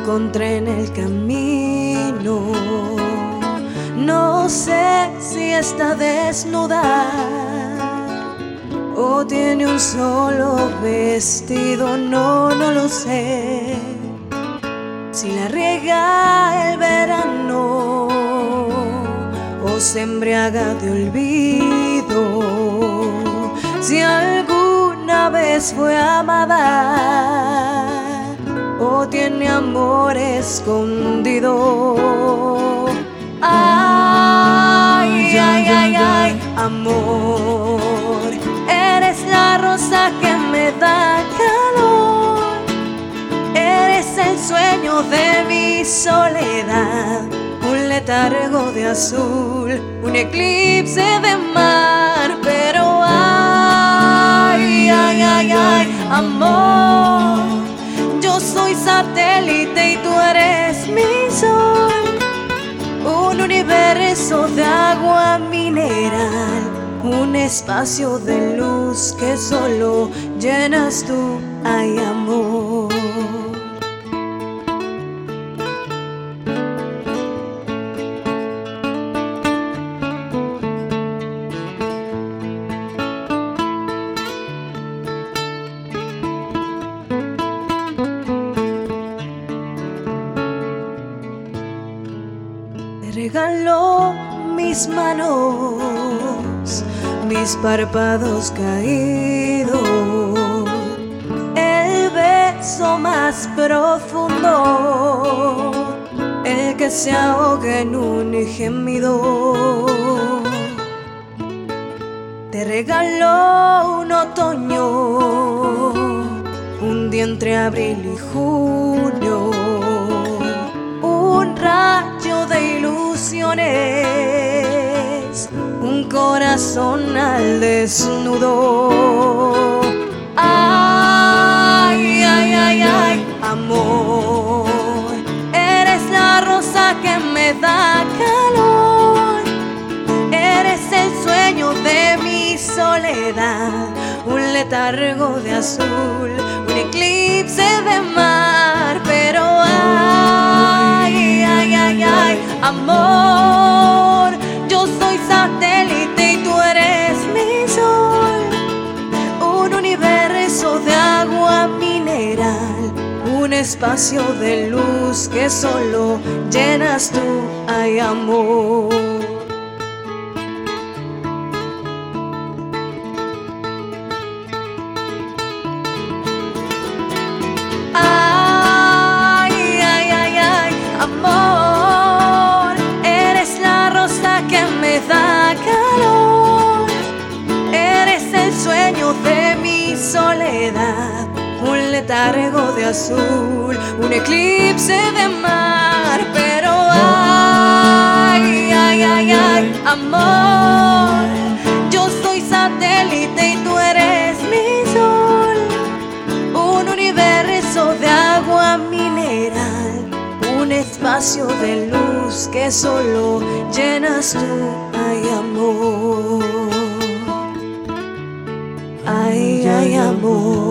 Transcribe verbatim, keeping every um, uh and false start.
encontré en el camino. No sé si está desnuda o tiene un solo vestido, no, no lo sé. Si la riega el verano o se embriaga de olvido, si alguna vez fue amada o tiene amor escondido. Ay, ay, ay, ay, amor, eres la rosa que me da calor, eres el sueño de mi soledad, un letargo de azul, un eclipse de mar. Pero ay, ay, ay, ay, amor, yo soy satélite y tú eres mi sol, un universo de agua mineral, un espacio de luz que solo llenas tú, ay, amor. Te regaló mis manos, mis párpados caídos, el beso más profundo, el que se ahoga en un gemido. Te regaló un otoño, un día entre abril y junio, un rayo de ilusiones, un corazón al desnudo. Ay, ay, ay, ay, amor, eres la rosa que me da calor, eres el sueño de mi soledad, un letargo de azul, un eclipse de mar. Pero ay, ay, ay, ay, amor, yo soy satélite y tú eres mi sol, un universo de agua mineral, un espacio de luz que solo llenas tú, ay, amor. Amor, eres la rosa que me da calor, eres el sueño de mi soledad, un letargo de azul, un eclipse de mar. Pero ay, ay, ay, ay, amor, yo soy satélite y tú eres mi sol, un universo de agua mineral, un espacio de luz que solo llenas tú, ay, amor. Ay, ay, amor.